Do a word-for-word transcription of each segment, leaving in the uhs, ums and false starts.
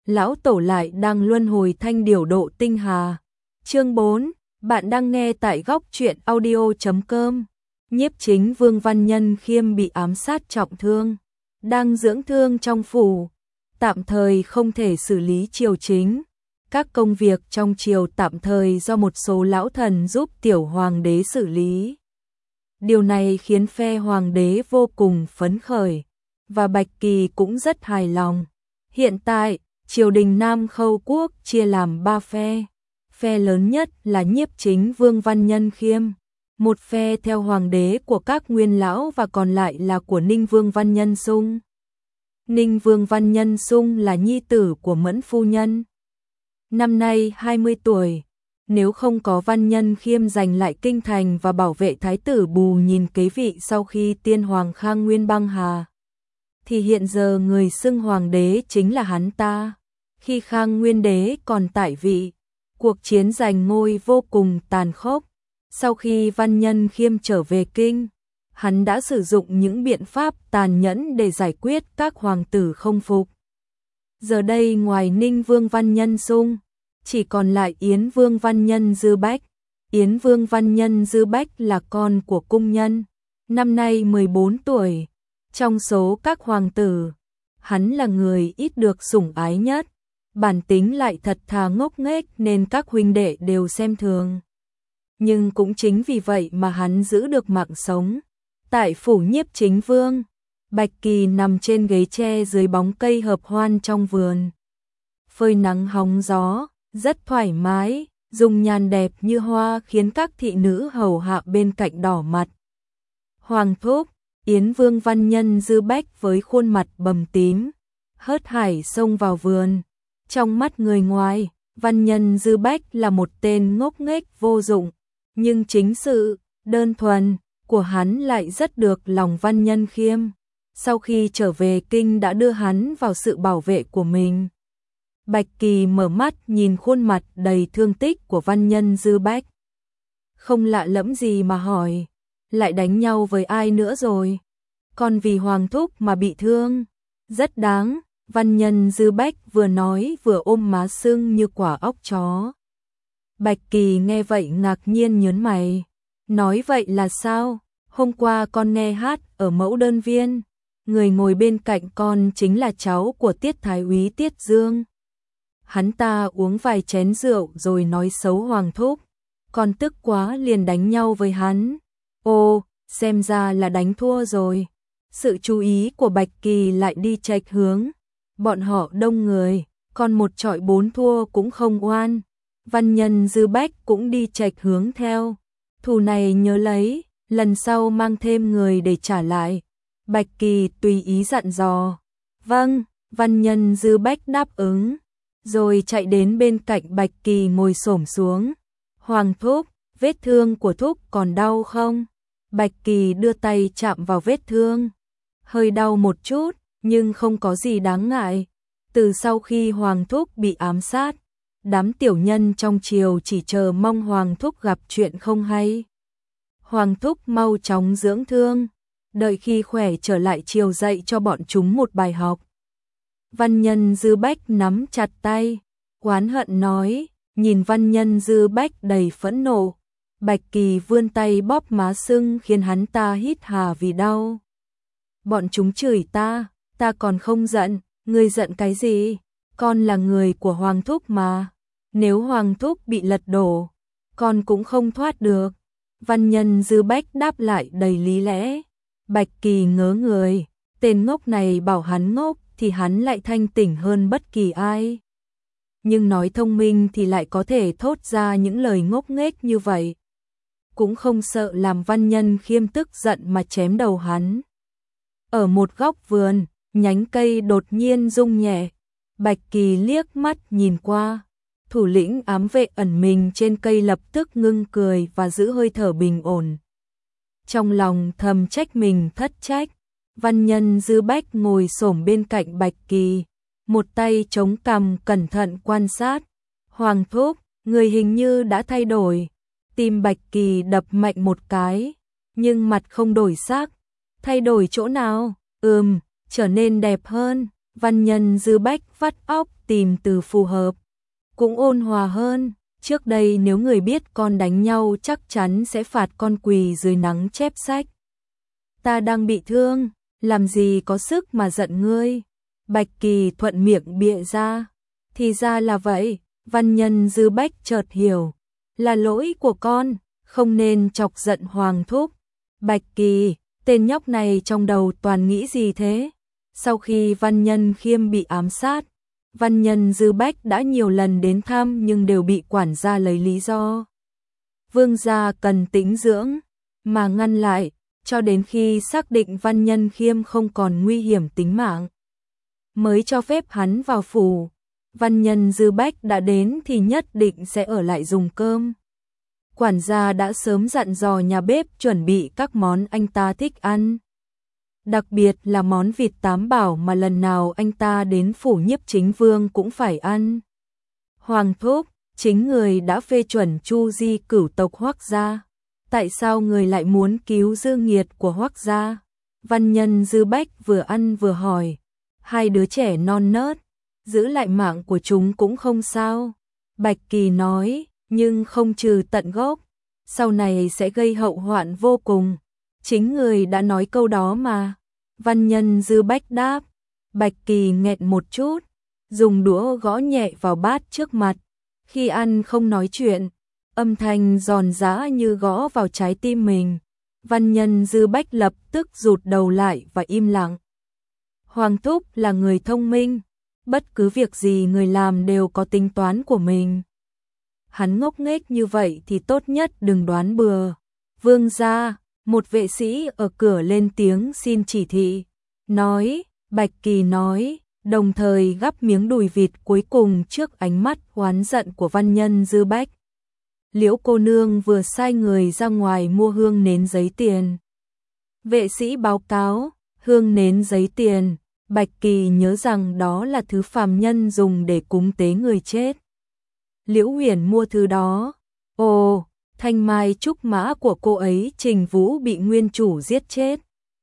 lão tổ lại đang luân hồi thanh điểu độ tinh hà. Chương bốn, bạn đang nghe tại góc truyện audio chấm com. Nhiếp chính Vương Văn Nhân Khiêm bị ám sát trọng thương, đang dưỡng thương trong phủ, tạm thời không thể xử lý triều chính. Các công việc trong triều tạm thời do một số lão thần giúp tiểu hoàng đế xử lý. Điều này khiến phe hoàng đế vô cùng phấn khởi, và Bạch Kỳ cũng rất hài lòng. Hiện tại, triều đình Nam Khâu Quốc chia làm ba phe. Phe lớn nhất là nhiếp chính Vương Văn Nhân Khiêm, một phe theo hoàng đế của các nguyên lão và còn lại là của Ninh Vương Văn Nhân Sung. Ninh Vương Văn Nhân Sung là nhi tử của Mẫn phu nhân, năm nay hai mươi tuổi. Nếu không có Văn Nhân Khiêm giành lại kinh thành và bảo vệ thái tử Bù Nhìn kế vị sau khi tiên hoàng Khang Nguyên băng hà, thì hiện giờ người xưng hoàng đế chính là hắn ta. Khi Khang Nguyên đế còn tại vị, cuộc chiến giành ngôi vô cùng tàn khốc. Sau khi Văn Nhân Khiêm trở về kinh, hắn đã sử dụng những biện pháp tàn nhẫn để giải quyết các hoàng tử không phục. Giờ đây ngoài Ninh Vương Văn Nhân Sung, chỉ còn lại Yến Vương Văn Nhân Dư Bách. Yến Vương Văn Nhân Dư Bách là con của cung nhân, năm nay mười bốn tuổi. Trong số các hoàng tử, hắn là người ít được sủng ái nhất, bản tính lại thật thà ngốc nghếch nên các huynh đệ đều xem thường. Nhưng cũng chính vì vậy mà hắn giữ được mạng sống. Tại phủ nhiếp chính vương, Bạch Kỳ nằm trên ghế tre dưới bóng cây hợp hoan trong vườn, phơi nắng hóng gió, rất thoải mái, dung nhan đẹp như hoa khiến các thị nữ hầu hạ bên cạnh đỏ mặt. Hoàng thúc, Yến Vương Văn Nhân Dư Bách với khuôn mặt bầm tím, hớt hải xông vào vườn. Trong mắt người ngoài, Văn Nhân Dư Bách là một tên ngốc nghếch vô dụng, nhưng chính sự đơn thuần của hắn lại rất được lòng Văn Nhân Khiêm. Sau khi trở về kinh đã đưa hắn vào sự bảo vệ của mình. Bạch Kỳ mở mắt nhìn khuôn mặt đầy thương tích của Văn Nhân Dư Bách, không lạ lẫm gì mà hỏi, lại đánh nhau với ai nữa rồi? Còn vì hoàng thúc mà bị thương, rất đáng. Văn Nhân Dư Bách vừa nói vừa ôm má sưng như quả óc chó. Bạch Kỳ nghe vậy ngạc nhiên nhớn mày, nói vậy là sao? Hôm qua con nghe hát ở Mẫu Đơn Viên, người ngồi bên cạnh con chính là cháu của Tiết Thái úy Tiết Dương. Hắn ta uống vài chén rượu rồi nói xấu hoàng thúc, con tức quá liền đánh nhau với hắn. Ô, xem ra là đánh thua rồi. Sự chú ý của Bạch Kỳ lại đi chệch hướng. Bọn họ đông người, còn một trọi bốn thua cũng không oan. Văn Nhân Dư Bách cũng đi chệch hướng theo. Thù này nhớ lấy, lần sau mang thêm người để trả lại. Bạch Kỳ tùy ý dặn dò. Vâng, Văn Nhân Dư Bách đáp ứng, rồi chạy đến bên cạnh Bạch Kỳ ngồi xổm xuống. Hoàng thúc, vết thương của thúc còn đau không? Bạch Kỳ đưa tay chạm vào vết thương. Hơi đau một chút, nhưng không có gì đáng ngại. Từ sau khi Hoàng thúc bị ám sát, đám tiểu nhân trong triều chỉ chờ mong Hoàng thúc gặp chuyện không hay. Hoàng thúc mau chóng dưỡng thương, đợi khi khỏe trở lại triều dạy cho bọn chúng một bài học. Văn Nhân Dư Bách nắm chặt tay, oán hận nói, nhìn Văn Nhân Dư Bách đầy phẫn nộ. Bạch Kỳ vươn tay bóp má sưng khiến hắn ta hít hà vì đau. Bọn chúng chửi ta, ta còn không giận, ngươi giận cái gì? Con là người của Hoàng thúc mà, nếu Hoàng thúc bị lật đổ, con cũng không thoát được. Văn Nhân Dư Bách đáp lại đầy lý lẽ. Bạch Kỳ ngớ người, tên ngốc này bảo hắn ngốc thì hắn lại thanh tỉnh hơn bất kỳ ai. Nhưng nói thông minh thì lại có thể thốt ra những lời ngốc nghếch như vậy. Cũng không sợ làm Văn Nhân Khiêm tức giận mà chém đầu hắn. Ở một góc vườn, nhánh cây đột nhiên rung nhẹ. Bạch Kỳ liếc mắt nhìn qua. Thủ lĩnh ám vệ ẩn mình trên cây lập tức ngưng cười và giữ hơi thở bình ổn. Trong lòng thầm trách mình thất trách. Văn Nhân Dư Bách ngồi xổm bên cạnh Bạch Kỳ, một tay chống cằm cẩn thận quan sát. Hoàng thúc, người hình như đã thay đổi. Tim Bạch Kỳ đập mạnh một cái, nhưng mặt không đổi sắc. Thay đổi chỗ nào? Ừm, trở nên đẹp hơn. Văn Nhân Dư Bách vắt óc tìm từ phù hợp, cũng ôn hòa hơn. Trước đây nếu người biết con đánh nhau chắc chắn sẽ phạt con quỳ dưới nắng chép sách. Ta đang bị thương, làm gì có sức mà giận ngươi. Bạch Kỳ thuận miệng bịa ra. Thì ra là vậy, Văn Nhân Dư Bách chợt hiểu. Là lỗi của con, không nên chọc giận Hoàng thúc. Bạch Kỳ, tên nhóc này trong đầu toàn nghĩ gì thế? Sau khi Văn Nhân Khiêm bị ám sát, Văn Nhân Dư Bách đã nhiều lần đến thăm nhưng đều bị quản gia lấy lý do vương gia cần tĩnh dưỡng mà ngăn lại, cho đến khi xác định Văn Nhân Khiêm không còn nguy hiểm tính mạng mới cho phép hắn vào phủ. Văn Nhân Dư Bách đã đến thì nhất định sẽ ở lại dùng cơm. Quản gia đã sớm dặn dò nhà bếp chuẩn bị các món anh ta thích ăn. Đặc biệt là món vịt tám bảo mà lần nào anh ta đến phủ Nhiếp Chính Vương cũng phải ăn. Hoàng thúc, chính người đã phê chuẩn chu di cửu tộc Hoắc gia. Tại sao người lại muốn cứu dương nghiệt của Hoắc gia? Văn Nhân Dư Bách vừa ăn vừa hỏi. Hai đứa trẻ non nớt, giữ lại mạng của chúng cũng không sao. Bạch Kỳ nói, nhưng không trừ tận gốc, sau này sẽ gây hậu hoạn vô cùng. Chính người đã nói câu đó mà. Văn Nhân Dư Bách đáp. Bạch Kỳ nghẹn một chút, dùng đũa gõ nhẹ vào bát trước mặt. Khi ăn không nói chuyện, âm thanh giòn giã như gõ vào trái tim mình. Văn Nhân Dư Bách lập tức rụt đầu lại và im lặng. Hoàng thúc là người thông minh, bất cứ việc gì người làm đều có tính toán của mình. Hắn ngốc nghếch như vậy thì tốt nhất đừng đoán bừa. Vương gia, một vệ sĩ ở cửa lên tiếng xin chỉ thị. Nói, Bạch Kỳ nói, đồng thời gắp miếng đùi vịt cuối cùng trước ánh mắt oán giận của Văn Nhân Dư Bách. Liễu cô nương vừa sai người ra ngoài mua hương nến giấy tiền. Vệ sĩ báo cáo, hương nến giấy tiền. Bạch Kỳ nhớ rằng đó là thứ phàm nhân dùng để cúng tế người chết. Liễu Huyền mua thứ đó. Ồ, thanh mai trúc mã của cô ấy Trình Vũ bị nguyên chủ giết chết.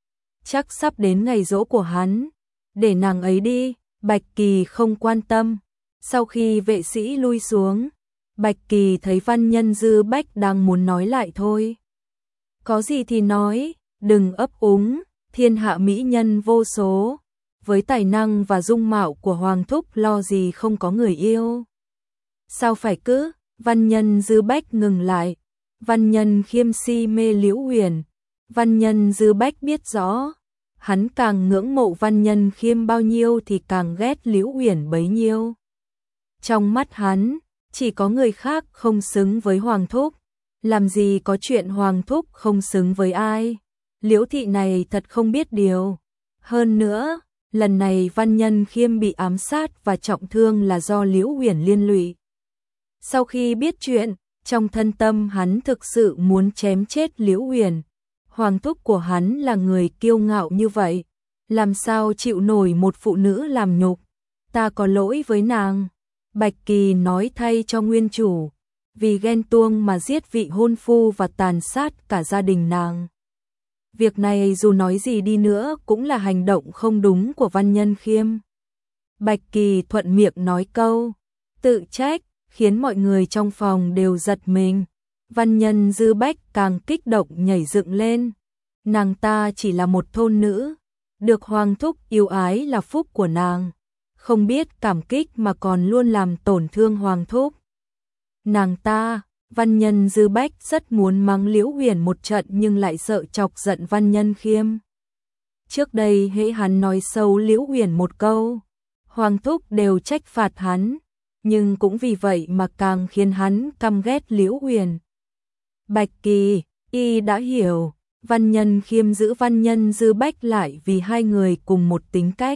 Chắc sắp đến ngày giỗ của hắn. Để nàng ấy đi. Bạch Kỳ không quan tâm. Sau khi vệ sĩ lui xuống, Bạch Kỳ thấy Văn Nhân Dư Bách đang muốn nói lại thôi. Có gì thì nói, đừng ấp úng, thiên hạ mỹ nhân vô số. Với tài năng và dung mạo của Hoàng thúc lo gì không có người yêu. Sao phải cứ? Văn Nhân Dư Bách ngừng lại. Văn Nhân Khiêm si mê Liễu Huyền. Văn Nhân Dư Bách biết rõ, hắn càng ngưỡng mộ Văn Nhân Khiêm bao nhiêu thì càng ghét Liễu Huyền bấy nhiêu. Trong mắt hắn, chỉ có người khác không xứng với Hoàng thúc. Làm gì có chuyện Hoàng thúc không xứng với ai. Liễu thị này thật không biết điều. Hơn nữa, lần này Văn Nhân Khiêm bị ám sát và trọng thương là do Liễu Huyền liên lụy. Sau khi biết chuyện, trong thân tâm hắn thực sự muốn chém chết Liễu Huyền. Hoàng thúc của hắn là người kiêu ngạo như vậy, làm sao chịu nổi một phụ nữ làm nhục. Ta có lỗi với nàng. Bạch Kỳ nói thay cho nguyên chủ, vì ghen tuông mà giết vị hôn phu và tàn sát cả gia đình nàng. Việc này dù nói gì đi nữa cũng là hành động không đúng của Văn Nhân Khiêm. Bạch Kỳ thuận miệng nói câu tự trách, khiến mọi người trong phòng đều giật mình. Văn Nhân Dư Bách càng kích động nhảy dựng lên. Nàng ta chỉ là một thôn nữ, được Hoàng thúc yêu ái là phúc của nàng. Không biết cảm kích mà còn luôn làm tổn thương Hoàng thúc. Nàng ta, Văn Nhân Dư Bách rất muốn mắng Liễu Huyền một trận nhưng lại sợ chọc giận Văn Nhân Khiêm. Trước đây hễ hắn nói xấu Liễu Huyền một câu, Hoàng thúc đều trách phạt hắn, nhưng cũng vì vậy mà càng khiến hắn căm ghét Liễu Huyền. Bạch Kỳ, y đã hiểu, Văn Nhân Khiêm giữ Văn Nhân Dư Bách lại vì hai người cùng một tính cách.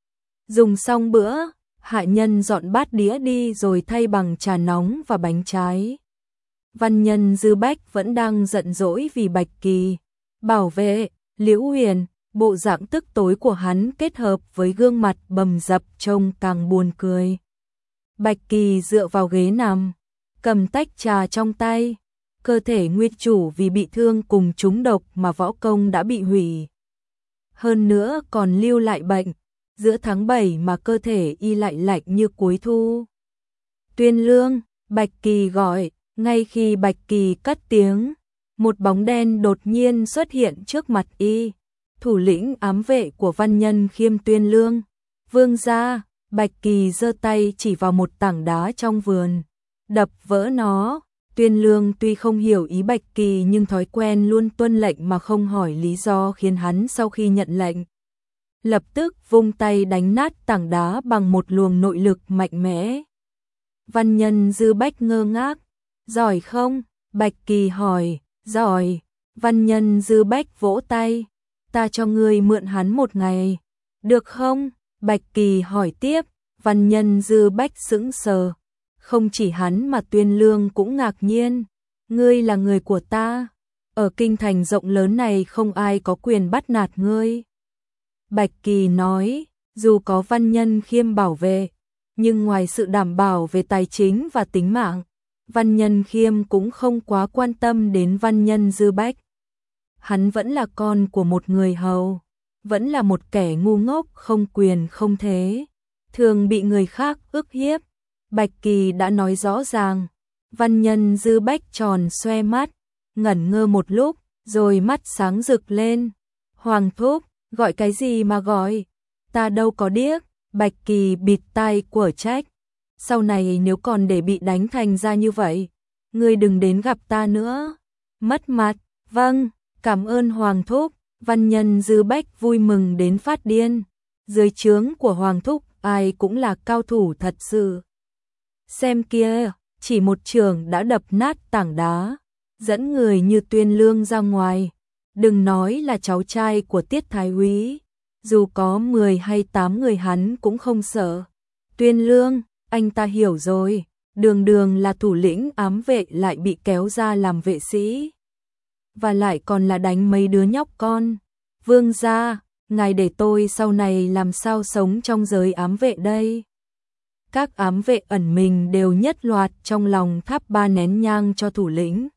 Dùng xong bữa, hạ nhân dọn bát đĩa đi rồi thay bằng trà nóng và bánh trái. Văn Nhân Dư Bách vẫn đang giận dỗi vì Bạch Kỳ bảo vệ Liễu Huyền. Bộ dạng tức tối của hắn kết hợp với gương mặt bầm dập trông càng buồn cười. Bạch Kỳ dựa vào ghế nằm, cầm tách trà trong tay. Cơ thể nguyên chủ vì bị thương cùng trúng độc mà võ công đã bị hủy. Hơn nữa còn lưu lại bệnh. giữa tháng bảy mà cơ thể y lại lạnh như cuối thu. Tuyên Lương, Bạch Kỳ gọi, ngay khi Bạch Kỳ cất tiếng, một bóng đen đột nhiên xuất hiện trước mặt y, thủ lĩnh ám vệ của Văn Nhân Khiêm Tuyên Lương. Vương gia, Bạch Kỳ giơ tay chỉ vào một tảng đá trong vườn, đập vỡ nó. Tuyên Lương tuy không hiểu ý Bạch Kỳ nhưng thói quen luôn tuân lệnh mà không hỏi lý do khiến hắn sau khi nhận lệnh, lập tức vung tay đánh nát tảng đá bằng một luồng nội lực mạnh mẽ. Văn Nhân Dư Bách ngơ ngác, giỏi không? Bạch Kỳ hỏi, giỏi. Văn Nhân Dư Bách vỗ tay, ta cho ngươi mượn hắn một ngày, được không? Bạch Kỳ hỏi tiếp. Văn Nhân Dư Bách sững sờ, không chỉ hắn mà Tuyên Lương cũng ngạc nhiên, ngươi là người của ta, ở kinh thành rộng lớn này không ai có quyền bắt nạt ngươi. Bạch Kỳ nói, dù có Văn Nhân Khiêm bảo vệ, nhưng ngoài sự đảm bảo về tài chính và tính mạng, Văn Nhân Khiêm cũng không quá quan tâm đến Văn Nhân Dư Bách. Hắn vẫn là con của một người hầu, vẫn là một kẻ ngu ngốc không quyền không thế, thường bị người khác ức hiếp. Bạch Kỳ đã nói rõ ràng. Văn Nhân Dư Bách tròn xoe mắt, ngẩn ngơ một lúc, rồi mắt sáng rực lên. Hoàng thúc, gọi cái gì mà gọi? Ta đâu có điếc. Bạch Kỳ bịt tai của trách. Sau này nếu còn để bị đánh thành ra như vậy, ngươi đừng đến gặp ta nữa. Mất mặt. Vâng, cảm ơn Hoàng thúc. Văn Nhân Dư Bách vui mừng đến phát điên. Dưới trướng của Hoàng thúc ai cũng là cao thủ thật sự. Xem kia, chỉ một chưởng đã đập nát tảng đá, dẫn người như Tuyên Lương ra ngoài. Đừng nói là cháu trai của Tiết Thái úy, dù có mười hay tám người hắn cũng không sợ. Tuyên Lương, anh ta hiểu rồi, đường đường là thủ lĩnh ám vệ lại bị kéo ra làm vệ sĩ. Và lại còn là đánh mấy đứa nhóc con. Vương gia, ngài để tôi sau này làm sao sống trong giới ám vệ đây? Các ám vệ ẩn mình đều nhất loạt trong lòng thắp ba nén nhang cho thủ lĩnh.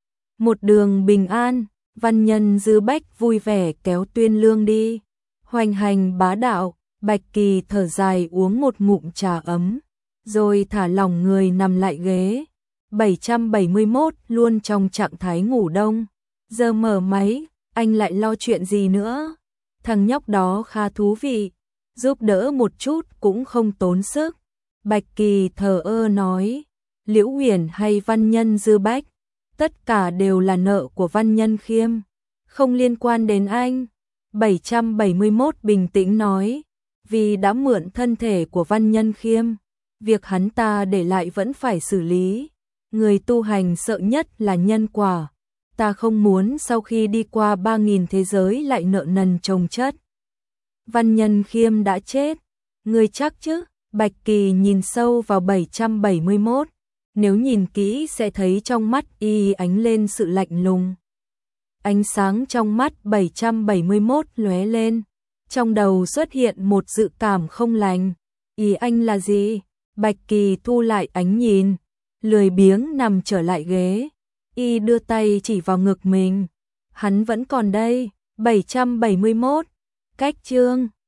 Một đường bình an, Văn Nhân Dư Bách vui vẻ kéo Tuyên Lương đi. Hoành hành bá đạo, Bạch Kỳ thở dài uống một ngụm trà ấm, rồi thả lỏng người nằm lại ghế. bảy trăm bảy mươi mốt luôn trong trạng thái ngủ đông. Giờ mở máy, anh lại lo chuyện gì nữa? Thằng nhóc đó khá thú vị, giúp đỡ một chút cũng không tốn sức. Bạch Kỳ thờ ơ nói, Liễu Uyển hay Văn Nhân Dư Bách, tất cả đều là nợ của Văn Nhân Khiêm, không liên quan đến anh. bảy trăm bảy mươi mốt bình tĩnh nói, vì đã mượn thân thể của Văn Nhân Khiêm, việc hắn ta để lại vẫn phải xử lý. Người tu hành sợ nhất là nhân quả, ta không muốn sau khi đi qua ba nghìn thế giới lại nợ nần chồng chất. Văn Nhân Khiêm đã chết, ngươi chắc chứ? Bạch Kỳ nhìn sâu vào bảy trăm bảy mươi mốt, nếu nhìn kỹ sẽ thấy trong mắt y ánh lên sự lạnh lùng. Ánh sáng trong mắt bảy trăm bảy mươi mốt lóe lên, trong đầu xuất hiện một dự cảm không lành. Ý anh là gì? Bạch Kỳ thu lại ánh nhìn, lười biếng nằm trở lại ghế. Y đưa tay chỉ vào ngực mình. Hắn vẫn còn đây. bảy trăm bảy mươi mốt. Cách chương